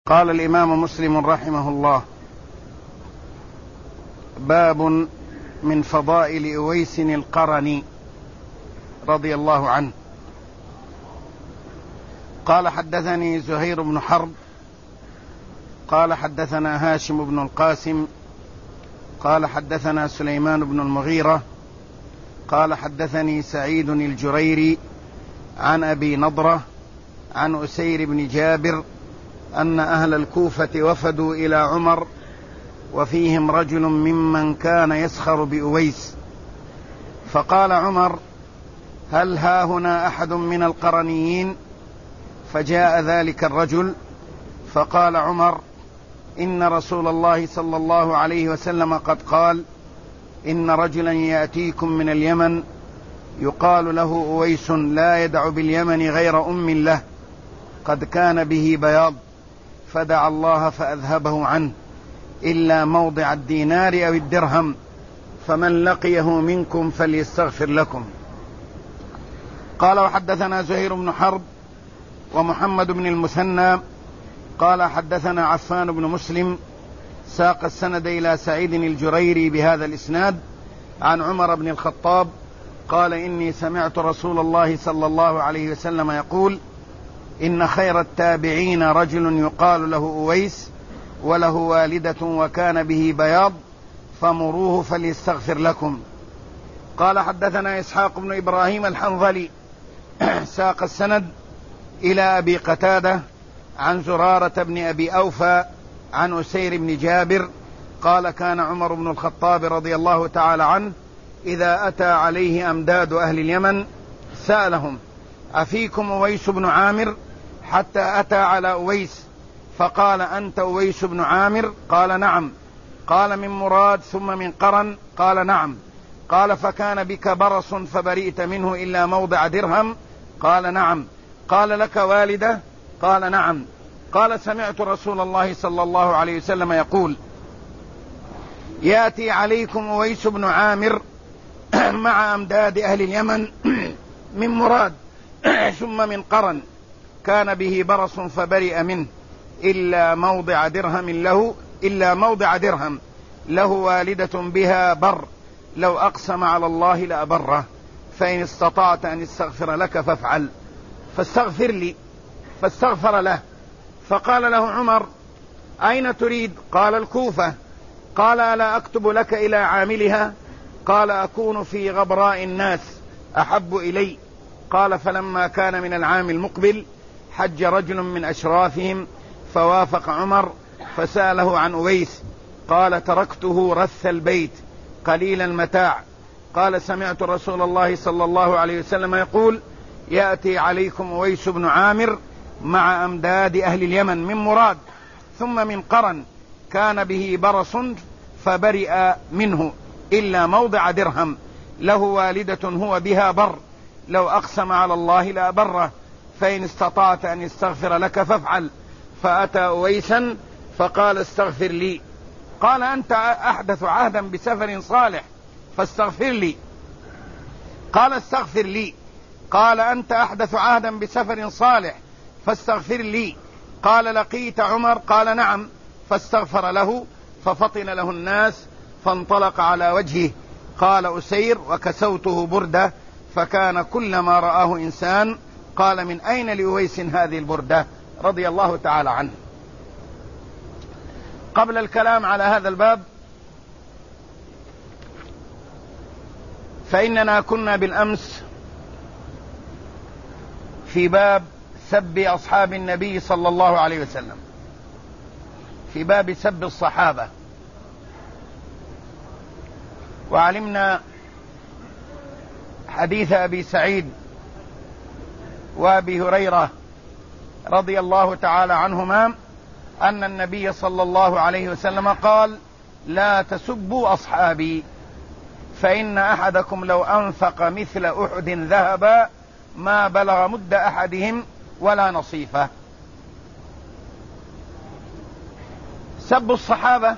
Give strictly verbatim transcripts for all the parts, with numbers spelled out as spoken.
قال الإمام مسلم رحمه الله: باب من فضائل أويس القرني رضي الله عنه. قال: حدثني زهير بن حرب قال حدثنا هاشم بن القاسم قال حدثنا سليمان بن المغيرة قال حدثني سعيد الجريري عن أبي نضرة عن أسير بن جابر أن أهل الكوفة وفدوا إلى عمر وفيهم رجل ممن كان يسخر بأويس، فقال عمر: هل ها هنا أحد من القرنيين؟ فجاء ذلك الرجل فقال عمر: إن رسول الله صلى الله عليه وسلم قد قال: إن رجلا يأتيكم من اليمن يقال له أويس لا يدع باليمن غير أم له، قد كان به بياض، فدعا الله فأذهبه عنه إلا موضع الدينار أو الدرهم، فمن لقيه منكم فليستغفر لكم. قال: وحدثنا زهير بن حرب ومحمد بن المثنى قال حدثنا عفان بن مسلم ساق السند إلى سعيد الجريري بهذا الإسناد عن عمر بن الخطاب قال: إني سمعت رسول الله صلى الله عليه وسلم يقول: إن خير التابعين رجل يقال له أويس وله والدة وكان به بياض، فمروه فليستغفر لكم. قال: حدثنا إسحاق بن إبراهيم الحنظلي ساق السند إلى أبي قتادة عن زرارة بن أبي أوفى عن أسير بن جابر قال: كان عمر بن الخطاب رضي الله تعالى عنه إذا أتى عليه أمداد أهل اليمن سألهم: أفيكم أويس بن عامر؟ حتى أتى على أويس فقال: أنت أويس بن عامر؟ قال: نعم. قال: من مراد ثم من قرن؟ قال: نعم. قال: فكان بك برص فبرئت منه إلا موضع درهم؟ قال: نعم. قال: لك والدة؟ قال: نعم. قال: سمعت رسول الله صلى الله عليه وسلم يقول: يأتي عليكم أويس بن عامر مع أمداد أهل اليمن من مراد ثم من قرن، كان به برص فبرئ منه إلا موضع درهم له إلا موضع درهم له والدة بها بر، لو أقسم على الله لأبره، فإن استطعت أن يستغفر لك فافعل، فاستغفر لي. فاستغفر له. فقال له عمر: أين تريد؟ قال: الكوفة. قال: ألا أكتب لك إلى عاملها؟ قال: أكون في غبراء الناس أحب إلي. قال: فلما كان من العام المقبل حج رجل من أشرافهم فوافق عمر فسأله عن أويس، قال: تركته رث البيت قليل المتاع. قال: سمعت رسول الله صلى الله عليه وسلم يقول: يأتي عليكم أويس بن عامر مع أمداد أهل اليمن من مراد ثم من قرن، كان به برص فبرئ منه إلا موضع درهم، له والدة هو بها بر، لو أقسم على الله لأبره، فإن استطعت أن يستغفر لك فافعل. فأتى أويسا فقال: استغفر لي. قال: أنت أحدث عهدا بسفر صالح فاستغفر لي. قال: استغفر لي. قال: أنت أحدث عهدا بسفر صالح فاستغفر لي. قال: لقيت عمر؟ قال: نعم. فاستغفر له ففطن له الناس فانطلق على وجهه. قال أسير: وكسوته بردة، فكان كلما رآه إنسان قال: من أين لأويس هذه البردة؟ رضي الله تعالى عنه. قبل الكلام على هذا الباب، فإننا كنا بالأمس في باب سب أصحاب النبي صلى الله عليه وسلم، في باب سب الصحابة، وعلمنا حديث أبي سعيد وأبي هريرة رضي الله تعالى عنهما أن النبي صلى الله عليه وسلم قال: لا تسبوا أصحابي، فإن أحدكم لو أنفق مثل أحد ذهبا ما بلغ مد أحدهم ولا نصيفه. سب الصحابة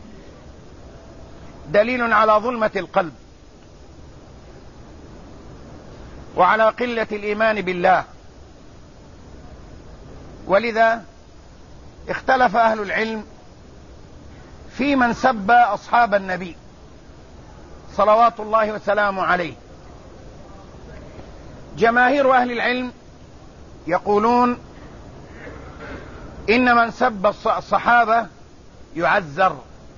دليل على ظلمة القلب وعلى قلة الإيمان بالله، ولذا اختلف أهل العلم في من سب أصحاب النبي صلوات الله وسلامه عليه. جماهير أهل العلم يقولون إن من سب الصحابة يعزر،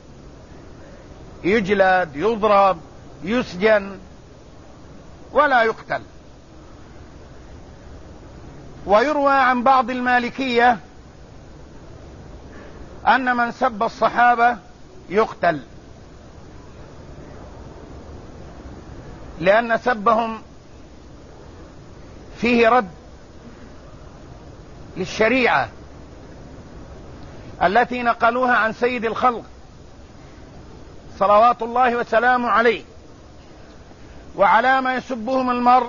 يجلد، يضرب، يسجن، ولا يقتل. ويروى عن بعض المالكية أن من سب الصحابة يقتل، لأن سبهم فيه رد للشريعة التي نقلوها عن سيد الخلق صلوات الله وسلامه عليه. وعلى ما يسبهم المرء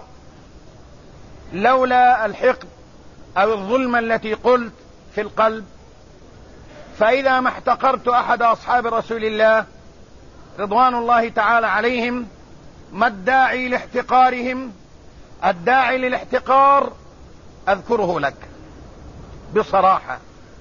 لولا الحقد أو الظلم التي قلت في القلب، فإذا ما احتقرت أحد أصحاب رسول الله رضوان الله تعالى عليهم، ما الداعي لاحتقارهم؟ الداعي للاحتقار أذكره لك بصراحة.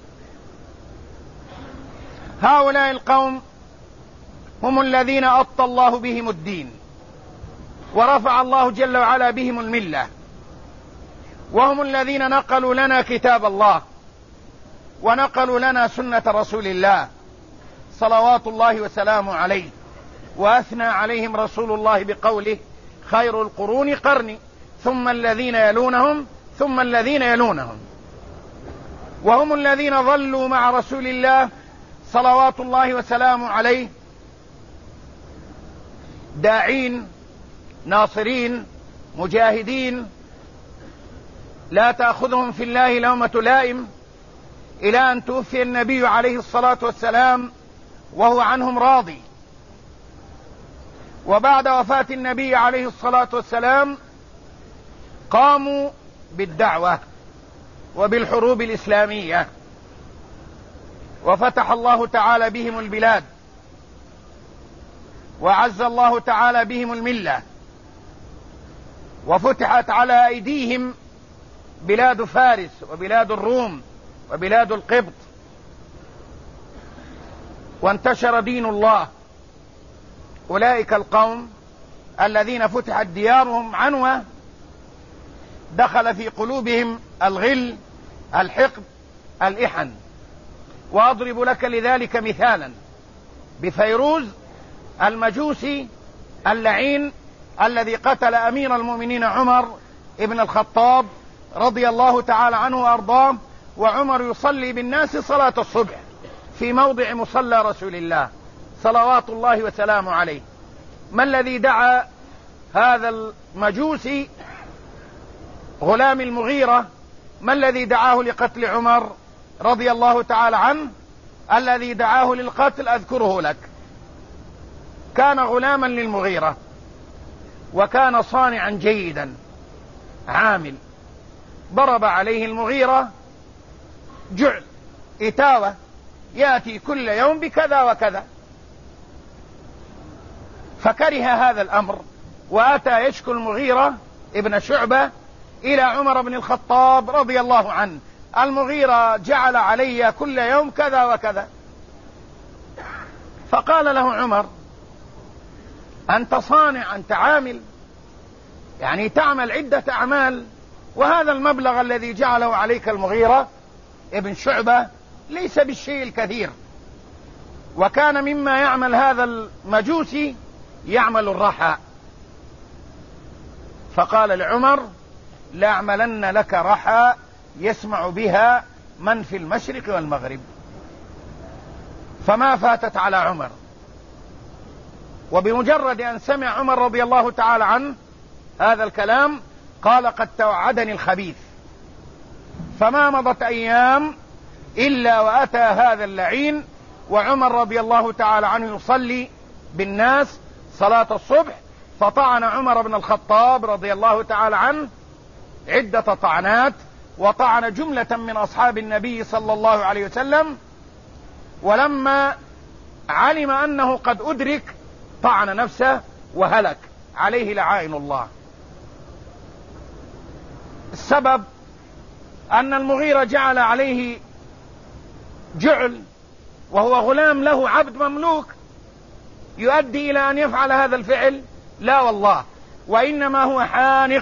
هؤلاء القوم هم الذين أطى الله بهم الدين ورفع الله جل وعلا بهم الملة، وهم الذين نقلوا لنا كتاب الله ونقلوا لنا سنة رسول الله صلوات الله وسلامه عليه. وأثنى عليهم رسول الله بقوله: خير القرون قرني ثم الذين يلونهم ثم الذين يلونهم. وهم الذين ظلوا مع رسول الله صلوات الله وسلامه عليه داعين ناصرين مجاهدين، لا تأخذهم في الله لومة لائم، إلى أن توفي النبي عليه الصلاة والسلام وهو عنهم راضي. وبعد وفاة النبي عليه الصلاة والسلام قاموا بالدعوة وبالحروب الإسلامية، وفتح الله تعالى بهم البلاد، وعز الله تعالى بهم الملة، وفتحت على أيديهم بلاد فارس وبلاد الروم وبلاد القبط، وانتشر دين الله. أولئك القوم الذين فتحت ديارهم عنوة دخل في قلوبهم الغل، الحقد، الإحن. وأضرب لك لذلك مثالا بفيروز المجوسي اللعين الذي قتل أمير المؤمنين عمر ابن الخطاب رضي الله تعالى عنه وأرضاه، وعمر يصلي بالناس صلاة الصبح في موضع مصلى رسول الله صلوات الله وسلامه عليه. ما الذي دعا هذا المجوسي غلام المغيرة، ما الذي دعاه لقتل عمر رضي الله تعالى عنه؟ الذي دعاه للقتل أذكره لك. كان غلاما للمغيرة، وكان صانعا جيدا عامل. ضرب عليه المغيرة جعل إتاوة، يأتي كل يوم بكذا وكذا، فكره هذا الأمر، وأتى يشكو المغيرة ابن شعبة إلى عمر بن الخطاب رضي الله عنه: المغيرة جعل علي كل يوم كذا وكذا. فقال له عمر: أنت صانع، أنت عامل، يعني تعمل عدة أعمال، وهذا المبلغ الذي جعله عليك المغيرة ابن شعبة ليس بالشيء الكثير. وكان مما يعمل هذا المجوسي يعمل الرحى. فقال لعمر: لأعملن لك رحى يسمع بها من في المشرق والمغرب. فما فاتت على عمر، وبمجرد أن سمع عمر رضي الله تعالى عنه هذا الكلام قال: قد توعدني الخبيث. فما مضت أيام إلا وأتى هذا اللعين وعمر رضي الله تعالى عنه يصلي بالناس صلاة الصبح، فطعن عمر بن الخطاب رضي الله تعالى عنه عدة طعنات، وطعن جملة من أصحاب النبي صلى الله عليه وسلم. ولما علم أنه قد أدرك طعن نفسه وهلك، عليه لعائن الله. السبب أن المغيرة جعل عليه جعل وهو غلام له عبد مملوك يؤدي إلى أن يفعل هذا الفعل؟ لا والله، وإنما هو حانق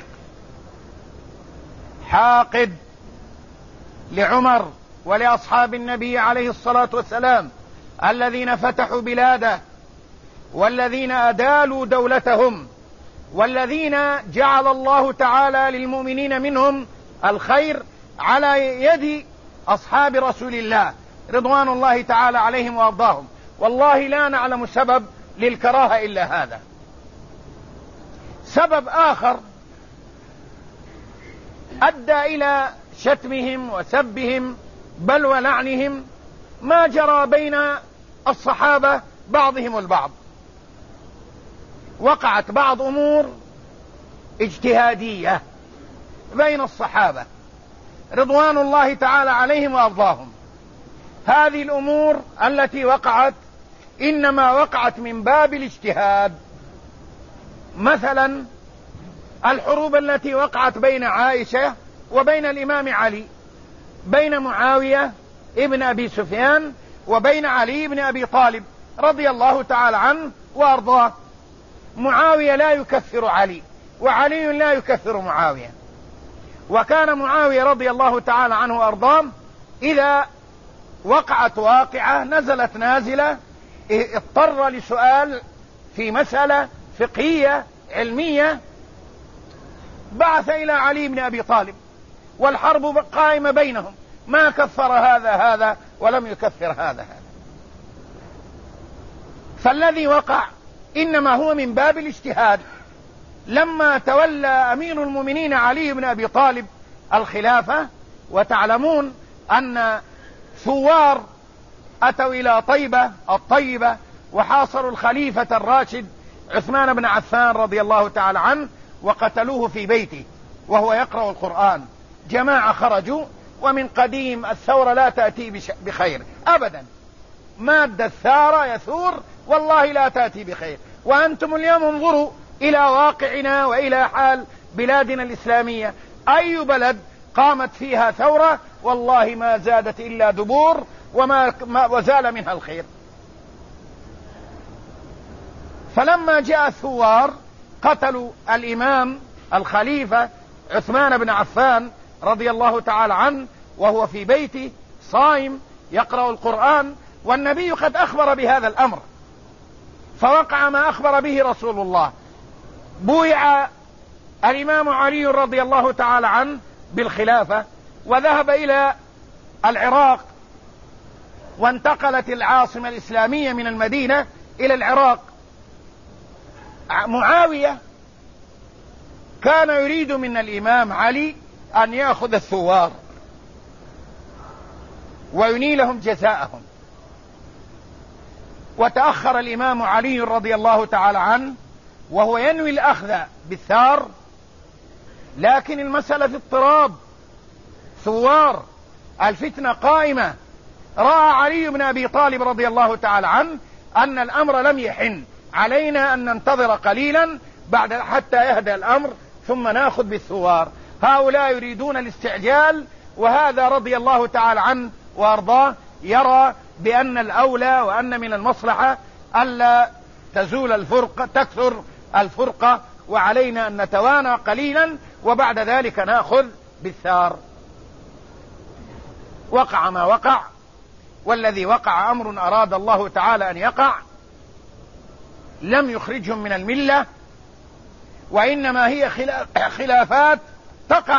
حاقد لعمر ولأصحاب النبي عليه الصلاة والسلام الذين فتحوا بلاده والذين أدالوا دولتهم والذين جعل الله تعالى للمؤمنين منهم الخير على يد أصحاب رسول الله رضوان الله تعالى عليهم وأرضاهم. والله لا نعلم سبب للكراهة إلا هذا. سبب آخر أدى إلى شتمهم وسبهم بل ولعنهم ما جرى بين الصحابة بعضهم البعض. وقعت بعض أمور اجتهادية بين الصحابة رضوان الله تعالى عليهم وأرضاهم. هذه الأمور التي وقعت إنما وقعت من باب الاجتهاد. مثلا الحروب التي وقعت بين عائشة وبين الإمام علي، بين معاوية ابن أبي سفيان وبين علي بن أبي طالب رضي الله تعالى عنه وأرضاه. معاوية لا يكفر علي وعلي لا يكفر معاوية، وكان معاوية رضي الله تعالى عنه وأرضاه إذا وقعت واقعة نزلت نازلة اضطر لسؤال في مسألة فقهية علمية بعث إلى علي بن أبي طالب والحرب قائمة بينهم، ما كفر هذا هذا ولم يكفر هذا هذا. فالذي وقع إنما هو من باب الاجتهاد. لما تولى أمير المؤمنين علي بن أبي طالب الخلافة، وتعلمون أن ثوار أتوا إلى طيبة الطيبة وحاصروا الخليفة الراشد عثمان بن عفان رضي الله تعالى عنه وقتلوه في بيته وهو يقرأ القرآن. جماعة خرجوا، ومن قديم الثورة لا تأتي بخير أبدا، مادة الثارة يثور والله لا تأتي بخير. وأنتم اليوم انظروا إلى واقعنا وإلى حال بلادنا الإسلامية، أي بلد قامت فيها ثورة والله ما زادت إلا دبور وما وزال منها الخير. فلما جاء الثوار قتلوا الإمام الخليفة عثمان بن عفان رضي الله تعالى عنه وهو في بيته صائم يقرأ القرآن، والنبي قد أخبر بهذا الأمر، فوقع ما أخبر به رسول الله. بويع الإمام علي رضي الله تعالى عنه بالخلافة وذهب إلى العراق، وانتقلت العاصمة الإسلامية من المدينة إلى العراق. معاوية كان يريد من الإمام علي أن يأخذ الثوار وينيلهم جزاءهم، وتأخر الإمام علي رضي الله تعالى عنه وهو ينوي الأخذ بالثار، لكن المسألة في اضطراب، ثوار، الفتنة قائمة. رأى علي بن أبي طالب رضي الله تعالى عنه أن الأمر لم يحن، علينا أن ننتظر قليلا بعد حتى يهدأ الأمر ثم نأخذ بالثوار. هؤلاء يريدون الاستعجال، وهذا رضي الله تعالى عنه وأرضاه يرى بأن الأولى وأن من المصلحة ألا تزول الفرقة، تكثر الفرقة، وعلينا أن نتوانى قليلا وبعد ذلك نأخذ بالثار. وقع ما وقع، والذي وقع أمر أراد الله تعالى أن يقع، لم يخرجهم من الملة، وإنما هي خلافات تقع.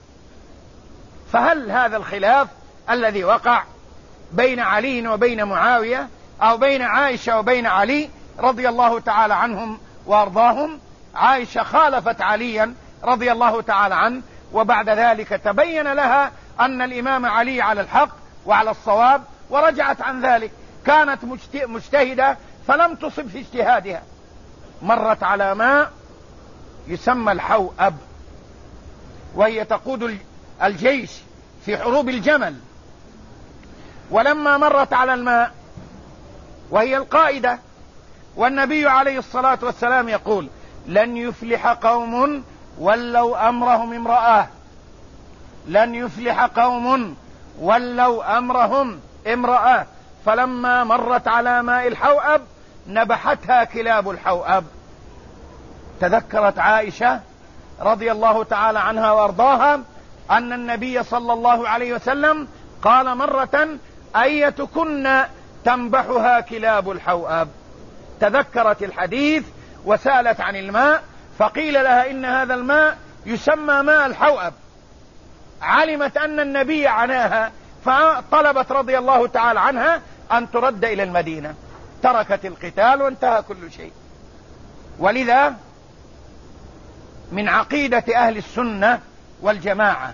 فهل هذا الخلاف الذي وقع بين علي وبين معاوية أو بين عائشة وبين علي رضي الله تعالى عنهم وأرضاهم؟ عائشة خالفت عليا رضي الله تعالى عنه، وبعد ذلك تبين لها أن الإمام علي على الحق وعلى الصواب ورجعت عن ذلك. كانت مجتهدة فلم تصب في اجتهادها، مرت على ماء يسمى الحوأب، وهي تقود الجيش في حروب الجمل، ولما مرت على الماء وهي القائدة، والنبي عليه الصلاة والسلام يقول: لن يفلح قوم ولوا أمرهم امرأة، لن يفلح قوم ولوا أمرهم امرأة فلما مرت على ماء الحوأب نبحتها كلاب الحوأب. تذكرت عائشة رضي الله تعالى عنها وارضاها أن النبي صلى الله عليه وسلم قال مرة: أيتكن تنبحها كلاب الحوأب. تذكرت الحديث وسألت عن الماء، فقيل لها إن هذا الماء يسمى ماء الحوأب. علمت أن النبي عناها فطلبت رضي الله تعالى عنها أن ترد إلى المدينة، تركت القتال وانتهى كل شيء. ولذا من عقيدة أهل السنة والجماعة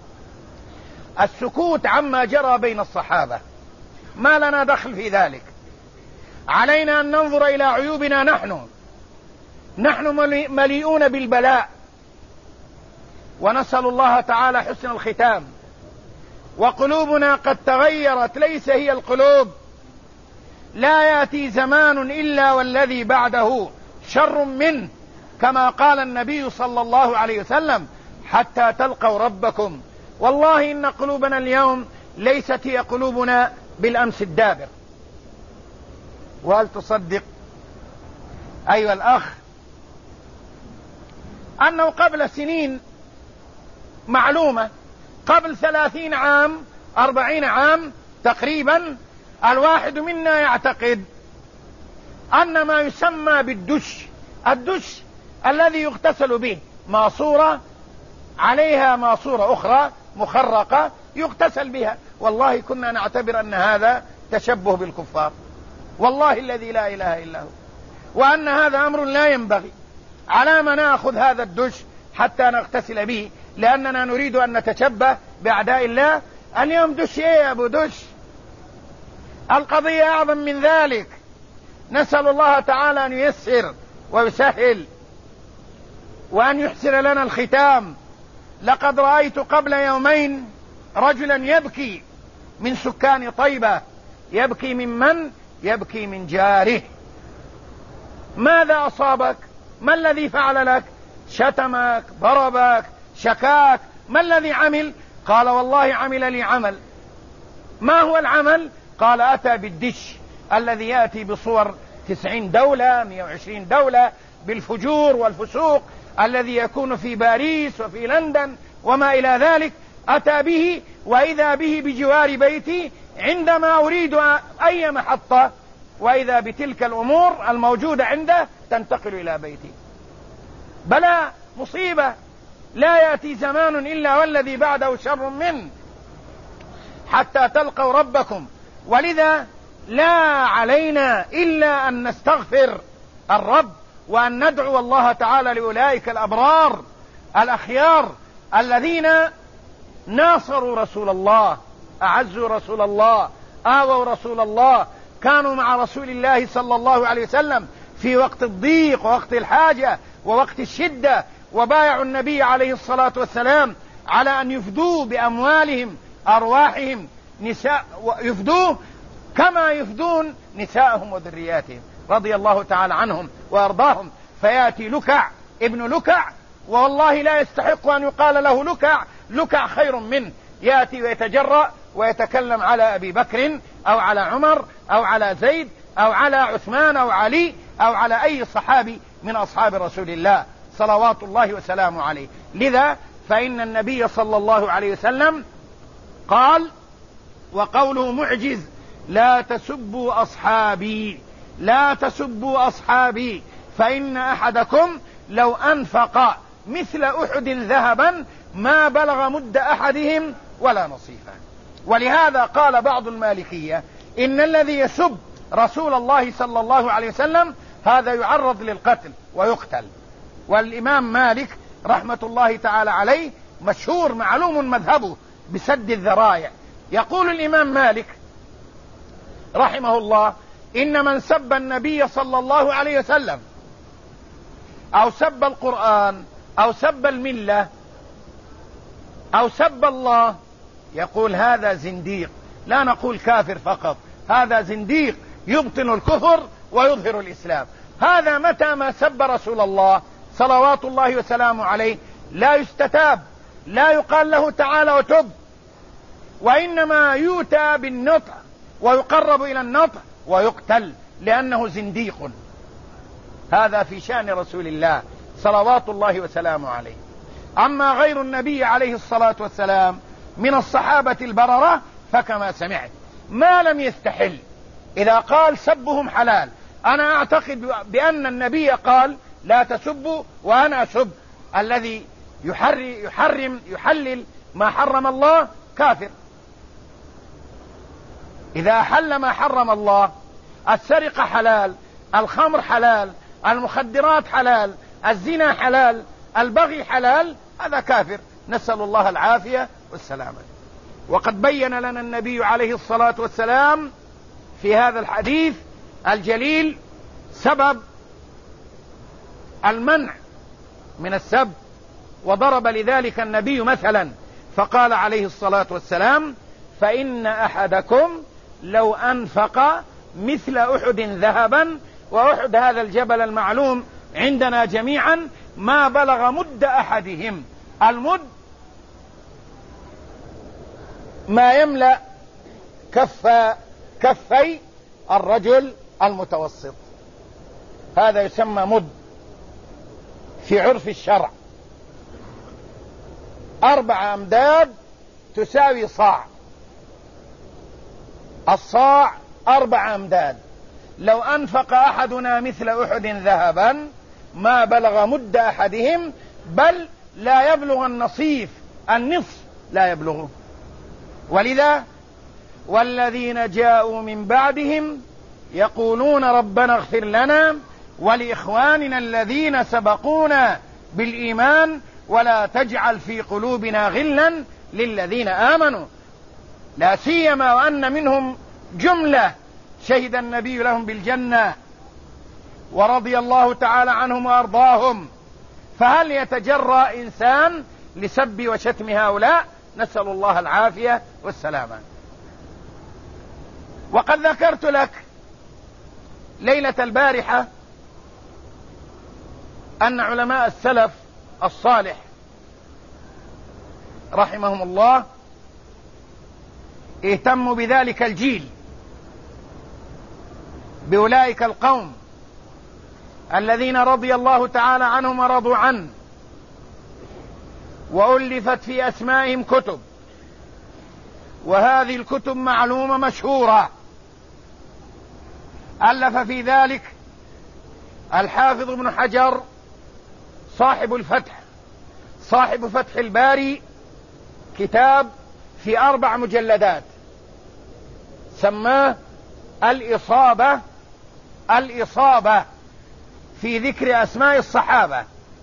السكوت عما جرى بين الصحابة، ما لنا دخل في ذلك. علينا أن ننظر إلى عيوبنا نحن نحن مليئون بالبلاء، ونسأل الله تعالى حسن الختام. وقلوبنا قد تغيرت، ليس هي القلوب. لا يأتي زمان إلا والذي بعده شر منه، كما قال النبي صلى الله عليه وسلم: حتى تلقوا ربكم. والله إن قلوبنا اليوم ليست هي قلوبنا بالأمس الدابر. وهل تصدق أيها الأخ أنه قبل سنين معلومة، قبل ثلاثين عام أربعين عام تقريبا، الواحد منا يعتقد أن ما يسمى بالدش، الدش الذي يغتسل به، ماسورة عليها ماسورة أخرى مخرقة يغتسل بها، والله كنا نعتبر أن هذا تشبه بالكفار، والله الذي لا إله إلا هو، وأن هذا أمر لا ينبغي. على ما نأخذ هذا الدش حتى نغتسل به لأننا نريد أن نتشبه بأعداء الله؟ اليوم دش إيه يا أبو دش؟ القضية أعظم من ذلك. نسأل الله تعالى أن ييسر ويسهل وأن يحسن لنا الختام. لقد رأيت قبل يومين رجلا يبكي من سكان طيبة. يبكي من من؟ يبكي من جاره. ماذا أصابك؟ ما الذي فعل لك؟ شتمك، ضربك، شكاك، ما الذي عمل؟ قال: والله عمل لي عمل. ما هو العمل؟ قال: أتى بالدش الذي يأتي بصور تسعين دولة مئة وعشرين دولة، بالفجور والفسوق الذي يكون في باريس وفي لندن وما إلى ذلك. أتى به، وإذا به بجوار بيتي عندما أريد أي محطة، وإذا بتلك الأمور الموجودة عنده تنتقل إلى بيتي. بلى مصيبة، لا يأتي زمان إلا والذي بعده شر منه، حتى تلقوا ربكم. ولذا لا علينا إلا أن نستغفر الرب وأن ندعو الله تعالى لأولئك الأبرار الأخيار الذين ناصروا رسول الله، أعزوا رسول الله، آووا رسول الله، كانوا مع رسول الله صلى الله عليه وسلم في وقت الضيق ووقت الحاجة ووقت الشدة، وبايعوا النبي عليه الصلاة والسلام على أن يفدوا بأموالهم أرواحهم، نساء يفدوه كما يفدون نساءهم وذرياتهم رضي الله تعالى عنهم وأرضاهم. فيأتي لكع ابن لكع، والله لا يستحق أن يقال له لكع، لكع خير منه، يأتي ويتجرأ ويتكلم على أبي بكر أو على عمر أو على زيد أو على عثمان أو علي أو على أي صحابي من أصحاب رسول الله صلوات الله وسلامه عليه. لذا فإن النبي صلى الله عليه وسلم قال، وقوله معجز: لا تسبوا أصحابي، لا تسبوا أصحابي، فإن أحدكم لو أنفق مثل أحد ذهبا ما بلغ مد أحدهم ولا نصيفا. ولهذا قال بعض المالكية: إن الذي يسب رسول الله صلى الله عليه وسلم هذا يعرض للقتل ويقتل. والإمام مالك رحمة الله تعالى عليه مشهور معلوم مذهبه بسد الذرائع. يقول الإمام مالك رحمه الله: إن من سب النبي صلى الله عليه وسلم أو سب القرآن أو سب الملة أو سب الله، يقول هذا زنديق. لا نقول كافر فقط، هذا زنديق يبطن الكفر ويظهر الإسلام. هذا متى ما سب رسول الله صلوات الله وسلامه عليه لا يستتاب، لا يقال له تعالى وتب، وإنما يؤتى بالنطع ويقرب إلى النطع ويقتل لأنه زنديق. هذا في شأن رسول الله صلوات الله وسلامه عليه. أما غير النبي عليه الصلاة والسلام من الصحابة البررة فكما سمعت ما لم يستحل. إذا قال سبهم حلال، أنا أعتقد بأن النبي قال لا تسبوا وأنا أسب. الذي يحرم يحلل ما حرم الله كافر. إذا حل ما حرم الله، السرقة حلال، الخمر حلال، المخدرات حلال، الزنا حلال، البغي حلال، هذا كافر، نسأل الله العافية والسلامة. وقد بين لنا النبي عليه الصلاة والسلام في هذا الحديث الجليل سبب المنع من السب، وضرب لذلك النبي مثلا فقال عليه الصلاة والسلام: فإن أحدكم لو أنفق مثل أحد ذهبا، وأحد هذا الجبل المعلوم عندنا جميعا، ما بلغ مد أحدهم. المد ما يملأ كف كفي الرجل المتوسط، هذا يسمى مد في عرف الشرع. أربع أمداد تساوي صاع، الصاع أربع أمداد. لو أنفق أحدنا مثل أحد ذهبا ما بلغ مد أحدهم، بل لا يبلغ النصيف، النصف لا يبلغه. ولذا والذين جاءوا من بعدهم يقولون ربنا اغفر لنا ولإخواننا الذين سبقونا بالإيمان ولا تجعل في قلوبنا غلا للذين آمنوا، لا سيما وأن منهم جملة شهد النبي لهم بالجنة ورضي الله تعالى عنهم وأرضاهم. فهل يتجرأ إنسان لسب وشتم هؤلاء؟ نسأل الله العافية والسلامة. وقد ذكرت لك ليلة البارحة أن علماء السلف الصالح رحمهم الله اهتموا بذلك الجيل، بأولئك القوم الذين رضي الله تعالى عنهم ورضوا عنه، وألفت في أسمائهم كتب، وهذه الكتب معلومة مشهورة. ألف في ذلك الحافظ ابن حجر صاحب الفتح، صاحب فتح الباري، كتاب في أربع مجلدات سماه الإصابة الإصابة في ذكر أسماء الصحابة.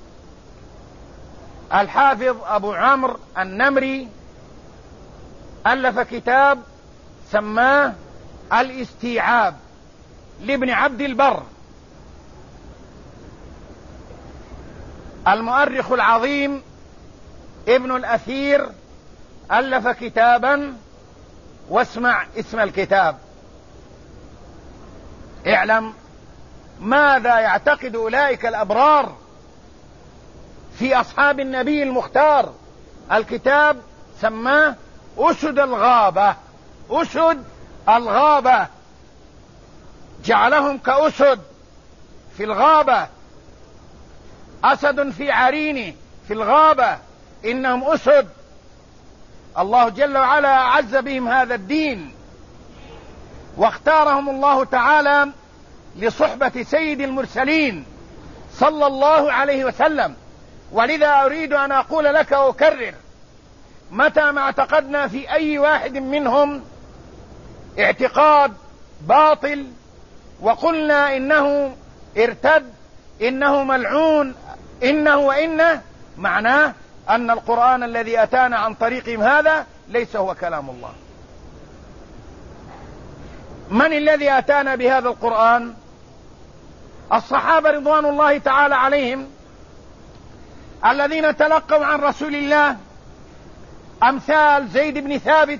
الحافظ أبو عمرو النمري ألف كتاب سماه الاستيعاب لابن عبد البر. المؤرخ العظيم ابن الأثير ألف كتابا، واسمع اسم الكتاب، اعلم ماذا يعتقد أولئك الأبرار في أصحاب النبي المختار. الكتاب سماه أسد الغابة، أسد الغابة، جعلهم كأسد في الغابة، أسد في عرينه في الغابة، إنهم أسد. الله جل وعلا أعز بهم هذا الدين، واختارهم الله تعالى لصحبة سيد المرسلين صلى الله عليه وسلم. ولذا أريد أن أقول لك وأكرر: متى ما اعتقدنا في أي واحد منهم اعتقاد باطل وقلنا إنه ارتد، إنه ملعون، إنه وإنه، معناه أن القرآن الذي أتانا عن طريقهم هذا ليس هو كلام الله. من الذي أتانا بهذا القرآن؟ الصحابة رضوان الله تعالى عليهم، الذين تلقوا عن رسول الله، أمثال زيد بن ثابت،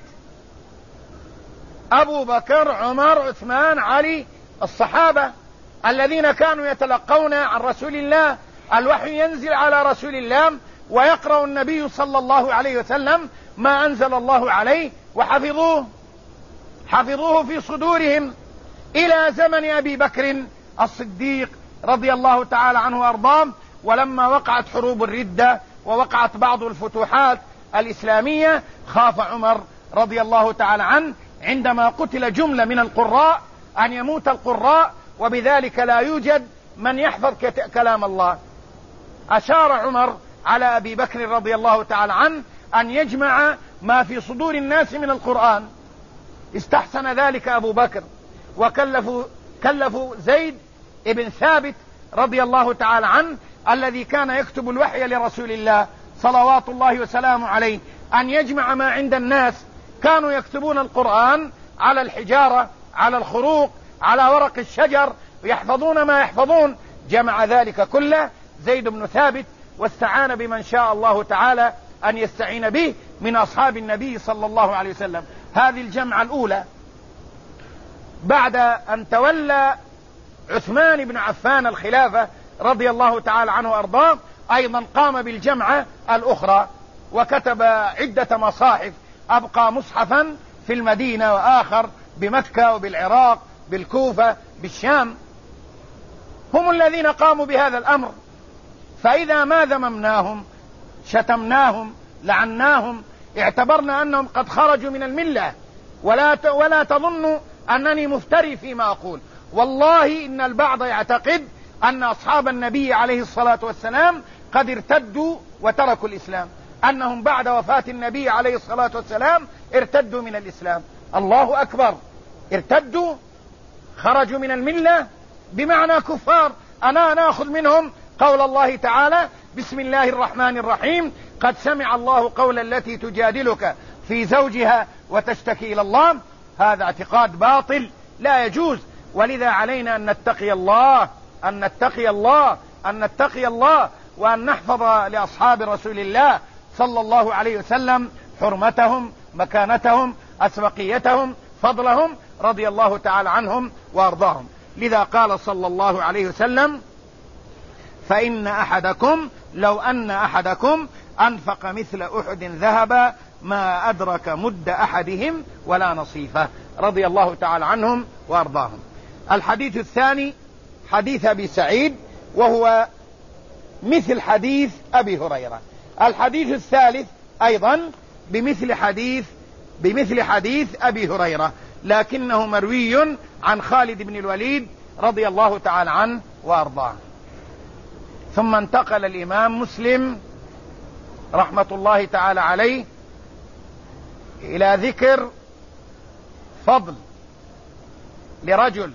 أبو بكر، عمر، عثمان، علي، الصحابة الذين كانوا يتلقون عن رسول الله، الوحي ينزل على رسول الله ويقرأ النبي صلى الله عليه وسلم ما أنزل الله عليه وحفظوه حفظوه في صدورهم إلى زمن أبي بكر الصديق رضي الله تعالى عنه وأرضاه. ولما وقعت حروب الردة ووقعت بعض الفتوحات الإسلامية خاف عمر رضي الله تعالى عنه عندما قتل جملة من القراء أن يموت القراء وبذلك لا يوجد من يحفظ كلام الله. أشار عمر على أبي بكر رضي الله تعالى عنه أن يجمع ما في صدور الناس من القرآن. استحسن ذلك أبو بكر وكلفوا كلفوا زيد ابن ثابت رضي الله تعالى عنه الذي كان يكتب الوحي لرسول الله صلوات الله وسلامه عليه أن يجمع ما عند الناس. كانوا يكتبون القرآن على الحجارة، على الخروق، على ورق الشجر، ويحفظون ما يحفظون. جمع ذلك كله زيد بن ثابت واستعان بمن شاء الله تعالى أن يستعين به من أصحاب النبي صلى الله عليه وسلم. هذه الجمعة الأولى. بعد أن تولى عثمان بن عفان الخلافة رضي الله تعالى عنه وأرضاه أيضا قام بالجمعة الأخرى وكتب عدة مصاحف. أبقى مصحفا في المدينة وآخر بمكة وبالعراق بالكوفة بالشام. هم الذين قاموا بهذا الأمر. فإذا ما ذممناهم شتمناهم لعناهم اعتبرنا أنهم قد خرجوا من الملة. ولا ولا تظنوا أنني مفتري فيما أقول. والله إن البعض يعتقد أن أصحاب النبي عليه الصلاة والسلام قد ارتدوا وتركوا الإسلام، أنهم بعد وفاة النبي عليه الصلاة والسلام ارتدوا من الإسلام. الله أكبر، ارتدوا خرجوا من الملة بمعنى كفار. أنا نأخذ منهم قول الله تعالى بسم الله الرحمن الرحيم قد سمع الله قول التي تجادلك في زوجها وتشتكي إلى الله. هذا اعتقاد باطل لا يجوز. ولذا علينا أن نتقي الله أن نتقي الله أن نتقي الله وأن نحفظ لأصحاب رسول الله صلى الله عليه وسلم حرمتهم، مكانتهم، أسبقيتهم، فضلهم رضي الله تعالى عنهم وأرضاهم. لذا قال صلى الله عليه وسلم فإن أحدكم لو أن أحدكم أنفق مثل أحد ذهبا ما أدرك مد أحدهم ولا نصيفه رضي الله تعالى عنهم وأرضاهم. الحديث الثاني حديث أبي سعيد وهو مثل حديث أبي هريرة. الحديث الثالث أيضا بمثل حديث بمثل حديث أبي هريرة لكنه مروي عن خالد بن الوليد رضي الله تعالى عنه وأرضاه. ثم انتقل الإمام مسلم رحمة الله تعالى عليه إلى ذكر فضل لرجل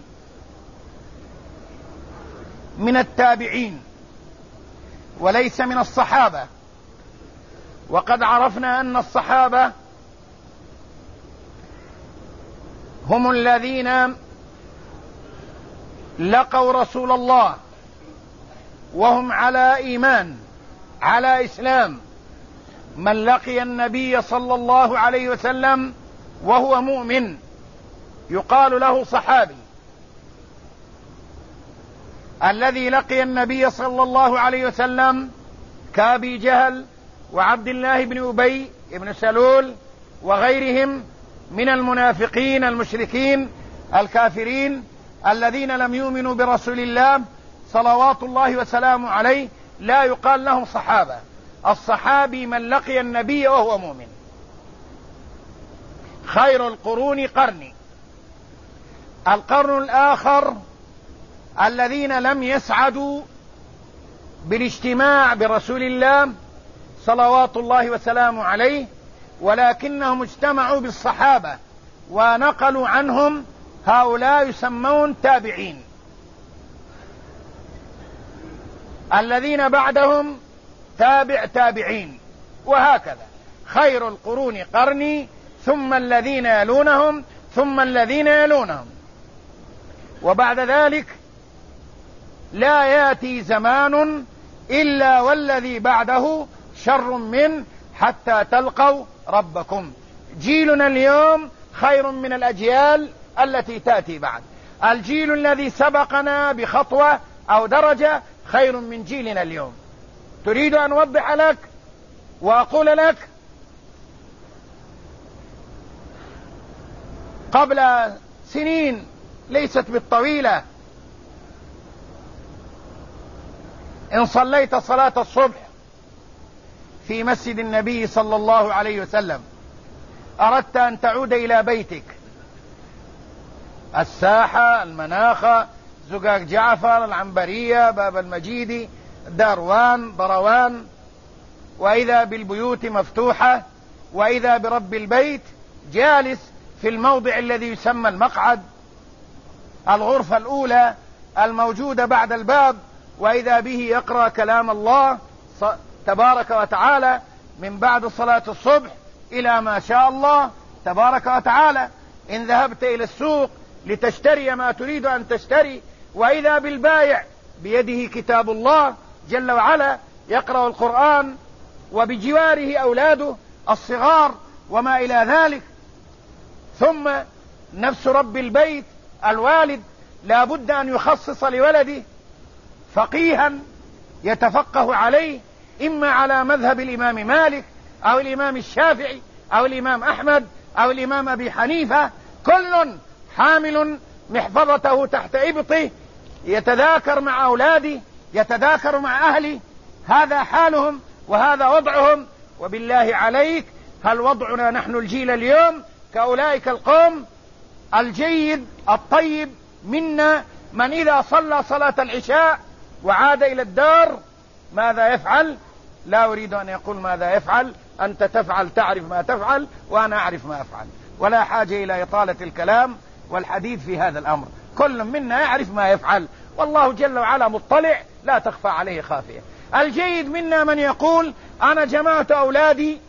من التابعين وليس من الصحابة. وقد عرفنا أن الصحابة هم الذين لقوا رسول الله وهم على إيمان على إسلام. من لقي النبي صلى الله عليه وسلم وهو مؤمن يقال له صحابي. الذي لقي النبي صلى الله عليه وسلم كأبي جهل وعبد الله بن أبي بن سلول وغيرهم من المنافقين المشركين الكافرين الذين لم يؤمنوا برسول الله صلوات الله وسلامه عليه لا يقال لهم صحابة. الصحابي من لقي النبي وهو مؤمن. خير القرون قرني. القرن الآخر الذين لم يسعدوا بالاجتماع برسول الله صلوات الله وسلامه عليه ولكنهم اجتمعوا بالصحابة ونقلوا عنهم. هؤلاء يسمون تابعين. الذين بعدهم تابع تابعين وهكذا. خير القرون قرني ثم الذين يلونهم ثم الذين يلونهم. وبعد ذلك لا يأتي زمان إلا والذي بعده شر منه حتى تلقوا ربكم. جيلنا اليوم خير من الأجيال التي تأتي بعد. الجيل الذي سبقنا بخطوة أو درجة خير من جيلنا اليوم. تريد أن أوضح لك وأقول لك قبل سنين ليست بالطويلة، إن صليت صلاة الصبح في مسجد النبي صلى الله عليه وسلم أردت أن تعود إلى بيتك، الساحة، المناخة، زقاق جعفر، العنبرية، باب المجيدي، داروان، ضروان، وإذا بالبيوت مفتوحة، وإذا برب البيت جالس في الموضع الذي يسمى المقعد، الغرفة الأولى الموجودة بعد الباب، وإذا به يقرأ كلام الله تبارك وتعالى من بعد صلاة الصبح إلى ما شاء الله تبارك وتعالى. إن ذهبت إلى السوق لتشتري ما تريد أن تشتري، وإذا بالبائع بيده كتاب الله جل وعلا يقرأ القرآن، وبجواره أولاده الصغار وما إلى ذلك. ثم نفس رب البيت الوالد لا بد أن يخصص لولده فقيها يتفقه عليه، إما على مذهب الإمام مالك أو الإمام الشافعي أو الإمام أحمد أو الإمام أبي حنيفة، كل حامل محفظته تحت إبطه يتذاكر مع أولاده، يتذاكر مع أهله. هذا حالهم وهذا وضعهم. وبالله عليك، هل وضعنا نحن الجيل اليوم كأولئك القوم؟ الجيد الطيب منا من إذا صلى صلاة العشاء وعاد إلى الدار ماذا يفعل؟ لا أريد أن يقول ماذا يفعل، أنت تفعل، تعرف ما تفعل وأنا أعرف ما أفعل، ولا حاجة إلى إطالة الكلام والحديث في هذا الأمر. كل منا يعرف ما يفعل، والله جل وعلا مطلع لا تخفى عليه خافية. الجيد منا من يقول أنا جمعت أولادي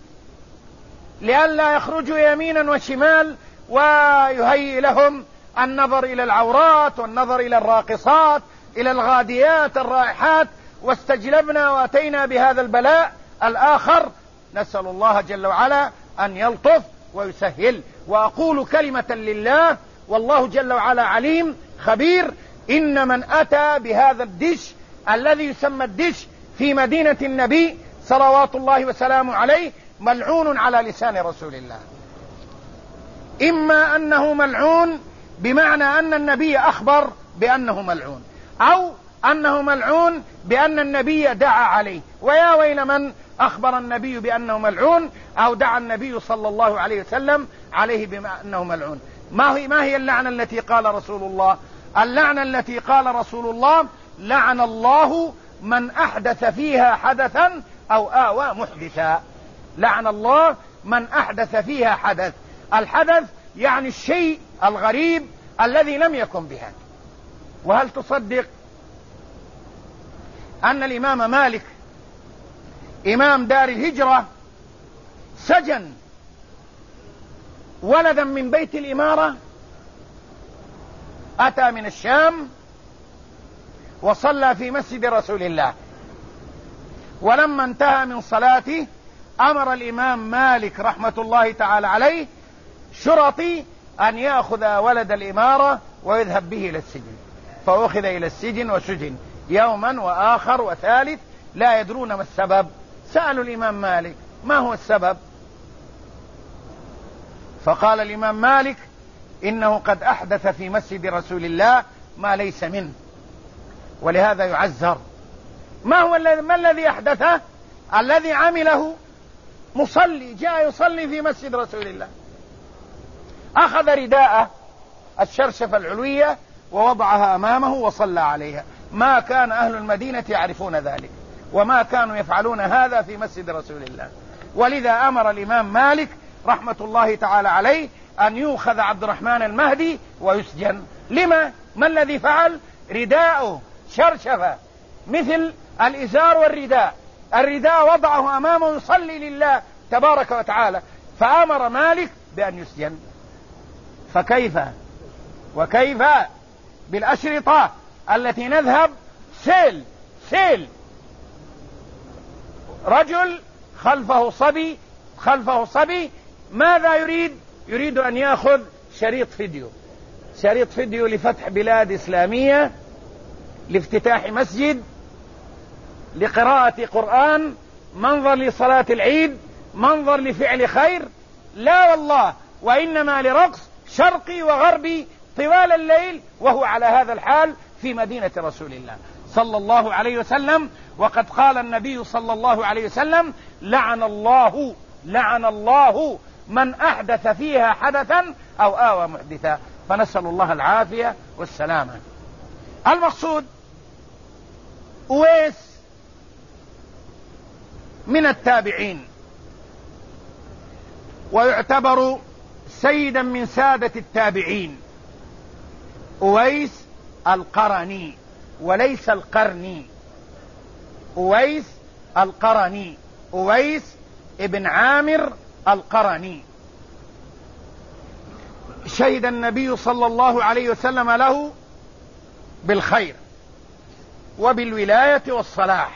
لئلا يخرجوا يمينا وشمال، ويهيئ لهم النظر إلى العورات والنظر إلى الراقصات، إلى الغاديات الرائحات، واستجلبنا وأتينا بهذا البلاء. الآخر نسأل الله جل وعلا أن يلطف ويسهل. وأقول كلمة لله والله جل وعلا عليم خبير، إن من أتى بهذا الدش الذي يسمى الدش في مدينة النبي صلوات الله وسلامه عليه ملعون على لسان رسول الله. إما أنه ملعون بمعنى أن النبي أخبر بأنه ملعون، أو أنه ملعون بأن النبي دعا عليه. ويا ويل من أخبر النبي بأنه ملعون أو دعا النبي صلى الله عليه وسلم عليه بأنه ملعون. ما هي, ما هي اللعنة التي قال رسول الله؟ اللعنة التي قال رسول الله: لعن الله من أحدث فيها حدثا أو آوى محدثا. لعن الله من أحدث فيها حدث. الحدث يعني الشيء الغريب الذي لم يكن بها. وهل تصدق أن الإمام مالك إمام دار الهجرة سجن ولدا من بيت الإمارة أتى من الشام وصلى في مسجد رسول الله، ولما انتهى من صلاته أمر الإمام مالك رحمة الله تعالى عليه شرطي أن يأخذ ولد الإمارة ويذهب به إلى السجن، فأخذ إلى السجن وسجن يوما وآخر وثالث لا يدرون ما السبب. سألوا الإمام مالك ما هو السبب؟ فقال الإمام مالك: إنه قد أحدث في مسجد رسول الله ما ليس منه، ولهذا يعزر. ما هو الذي ما الذي أحدثه؟ الذي عمله مصلي جاء يصلي في مسجد رسول الله، أخذ رداءه الشرشفة العلوية ووضعها أمامه وصلى عليها. ما كان أهل المدينة يعرفون ذلك، وما كانوا يفعلون هذا في مسجد رسول الله. ولذا أمر الإمام مالك رحمة الله تعالى عليه أن يؤخذ عبد الرحمن المهدي ويسجن. لما؟ ما الذي فعل؟ رداءه شرشفة مثل الإزار والرداء، الرداء وضعه أمامه يصلي لله تبارك وتعالى، فأمر مالك بأن يسجن. فكيف وكيف بالأشرطة التي نذهب سيل سيل رجل خلفه صبي خلفه صبي ماذا يريد؟ يريد أن يأخذ شريط فيديو شريط فيديو لفتح بلاد إسلامية، لافتتاح مسجد، لقراءة قرآن، منظر لصلاة العيد، منظر لفعل خير. لا والله، وإنما لرقص شرقي وغربي طوال الليل وهو على هذا الحال في مدينة رسول الله صلى الله عليه وسلم. وقد قال النبي صلى الله عليه وسلم: لعن الله لعن الله من أحدث فيها حدثا أو آوى محدثا. فنسأل الله العافية والسلامة. المقصود أويس من التابعين، ويعتبر سيدا من سادة التابعين. أويس القرني وليس القرني، أويس القرني، أويس ابن عامر القرني. شهد النبي صلى الله عليه وسلم له بالخير وبالولاية والصلاح،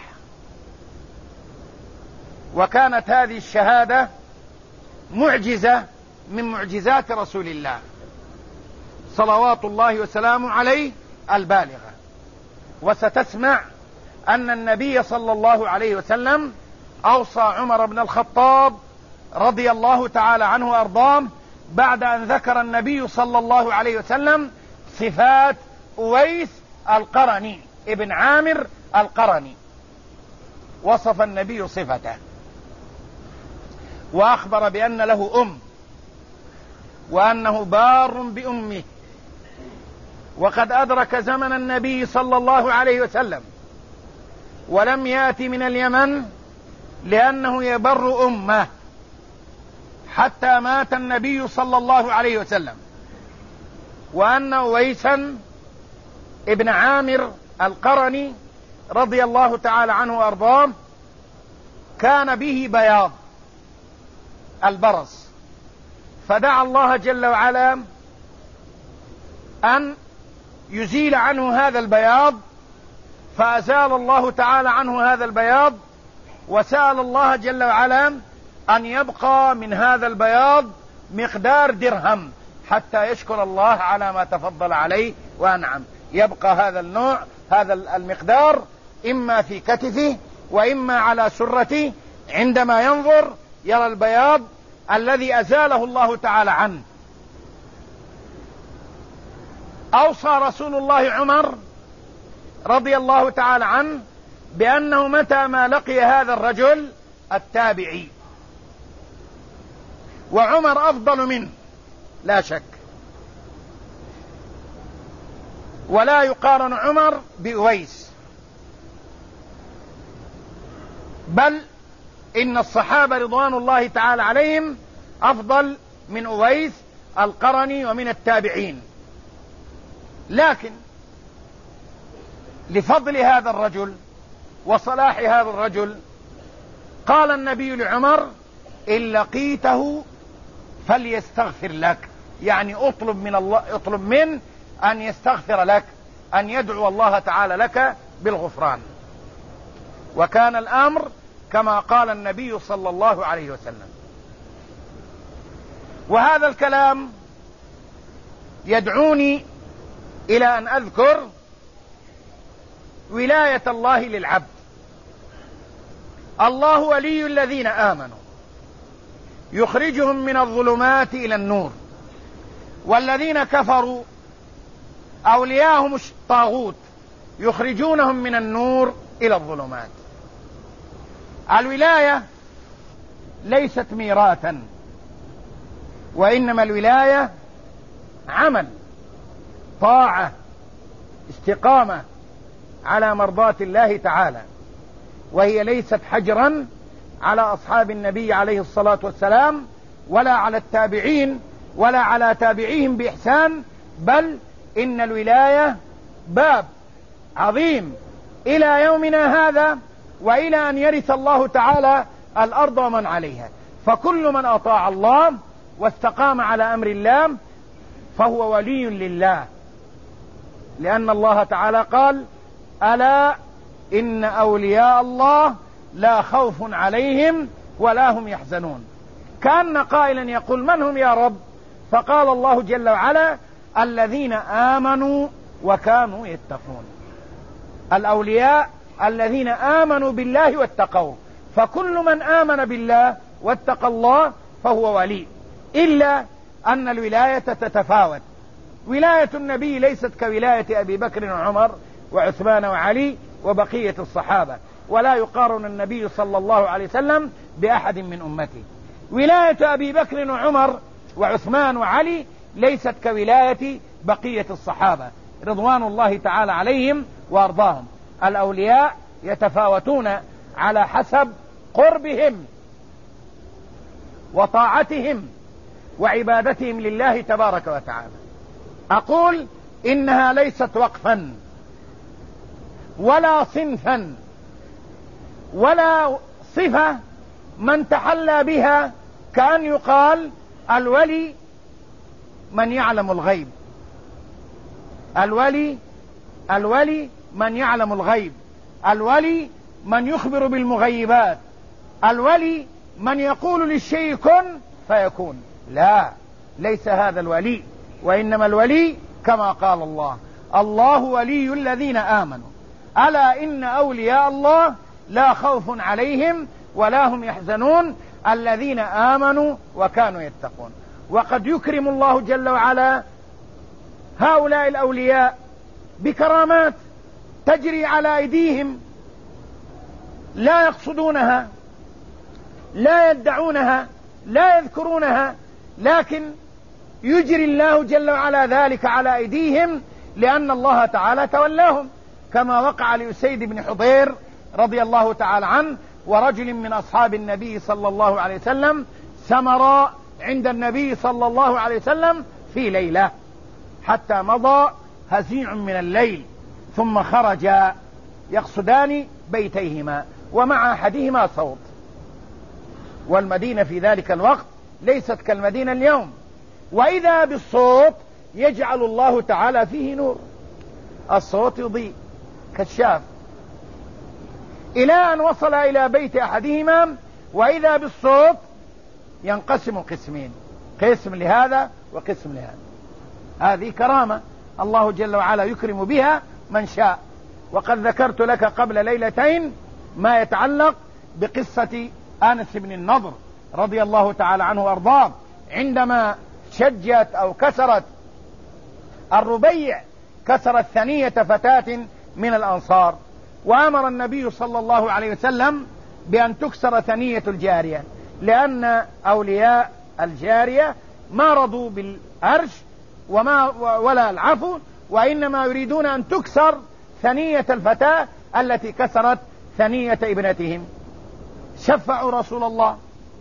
وكانت هذه الشهادة معجزة من معجزات رسول الله صلوات الله وسلامه عليه البالغة. وستسمع أن النبي صلى الله عليه وسلم أوصى عمر بن الخطاب رضي الله تعالى عنه وأرضاه بعد أن ذكر النبي صلى الله عليه وسلم صفات أويس القرني ابن عامر القرني. وصف النبي صفته وأخبر بأن له أم وأنه بار بأمه، وقد أدرك زمن النبي صلى الله عليه وسلم ولم يأتي من اليمن لأنه يبر أمه حتى مات النبي صلى الله عليه وسلم. وأن أويسا ابن عامر القرني رضي الله تعالى عنه وأرضاه كان به بياض البرص، فدعا الله جل وعلا أن يزيل عنه هذا البياض، فأزال الله تعالى عنه هذا البياض، وسأل الله جل وعلا أن يبقى من هذا البياض مقدار درهم حتى يشكر الله على ما تفضل عليه وأنعم. يبقى هذا النوع هذا المقدار إما في كتفه وإما على سرته، عندما ينظر يرى البياض الذي أزاله الله تعالى عنه. أوصى رسول الله عمر رضي الله تعالى عنه بأنه متى ما لقي هذا الرجل التابعي، وعمر أفضل منه لا شك، ولا يقارن عمر بأويس، بل إن الصحابة رضوان الله تعالى عليهم أفضل من أويس القرني ومن التابعين. لكن لفضل هذا الرجل وصلاح هذا الرجل قال النبي لعمر: إن لقيته فليستغفر لك، يعني اطلب من الله اطلب منه أن يستغفر لك، أن يدعو الله تعالى لك بالغفران. وكان الأمر كما قال النبي صلى الله عليه وسلم. وهذا الكلام يدعوني إلى أن أذكر ولاية الله للعبد. الله ولي الذين آمنوا يخرجهم من الظلمات إلى النور، والذين كفروا أولياءهم الطاغوت يخرجونهم من النور إلى الظلمات. الولاية ليست ميراثا، وإنما الولاية عمل، طاعة، استقامة على مرضاة الله تعالى، وهي ليست حجرا على أصحاب النبي عليه الصلاة والسلام ولا على التابعين ولا على تابعيهم بإحسان، بل إن الولاية باب عظيم إلى يومنا هذا وإلى أن يرث الله تعالى الأرض ومن عليها. فكل من أطاع الله واستقام على أمر الله فهو ولي لله، لأن الله تعالى قال: ألا إن أولياء الله لا خوف عليهم ولا هم يحزنون. كأن قائلا يقول: من هم يا رب؟ فقال الله جل وعلا: الذين آمنوا وكانوا يتقون. الأولياء الذين آمنوا بالله واتقوا، فكل من آمن بالله واتقى الله فهو ولي، إلا أن الولاية تتفاوت. ولاية النبي ليست كولاية أبي بكر وعمر وعثمان وعلي وبقية الصحابة، ولا يقارن النبي صلى الله عليه وسلم بأحد من أمته. ولاية أبي بكر وعمر وعثمان وعلي ليست كولاية بقية الصحابة رضوان الله تعالى عليهم وأرضاهم. الأولياء يتفاوتون على حسب قربهم وطاعتهم وعبادتهم لله تبارك وتعالى. أقول إنها ليست وقفا ولا صنفا ولا صفة من تحلى بها كأن يقال الولي من يعلم الغيب، الولي الولي من يعلم الغيب، الولي من يخبر بالمغيبات، الولي من يقول للشيء كن فيكون. لا، ليس هذا الولي، وإنما الولي كما قال الله: الله ولي الذين آمنوا ألا إن أولياء الله لا خوف عليهم ولا هم يحزنون الذين آمنوا وكانوا يتقون. وقد يكرم الله جل وعلا هؤلاء الأولياء بكرامات تجري على أيديهم، لا يقصدونها، لا يدعونها، لا يذكرونها، لكن يجري الله جل وعلا ذلك على أيديهم لأن الله تعالى تولاهم، كما وقع لأسيد بن حضير رضي الله تعالى عنه ورجل من أصحاب النبي صلى الله عليه وسلم سمرا عند النبي صلى الله عليه وسلم في ليلة حتى مضى هزيع من الليل، ثم خرجا يقصدان بيتيهما ومع أحدهما صوت. والمدينة في ذلك الوقت ليست كالمدينة اليوم، وإذا بالصوت يجعل الله تعالى فيه نور، الصوت يضيء كشاف، إلى أن وصل إلى بيت أحدهما وإذا بالصوت ينقسم قسمين، قسم لهذا وقسم لهذا. هذه كرامة الله جل وعلا يكرم بها من شاء. وقد ذكرت لك قبل ليلتين ما يتعلق بقصة أنس بن النضر رضي الله تعالى عنه وأرضاه، عندما شجت أو كسرت الربيع، كسرت ثنية فتاة من الأنصار، وأمر النبي صلى الله عليه وسلم بأن تكسر ثنية الجارية، لأن أولياء الجارية ما رضوا بالأرش وما ولا العفو، وإنما يريدون أن تكسر ثنية الفتاة التي كسرت ثنية ابنتهم. شفعوا رسول الله،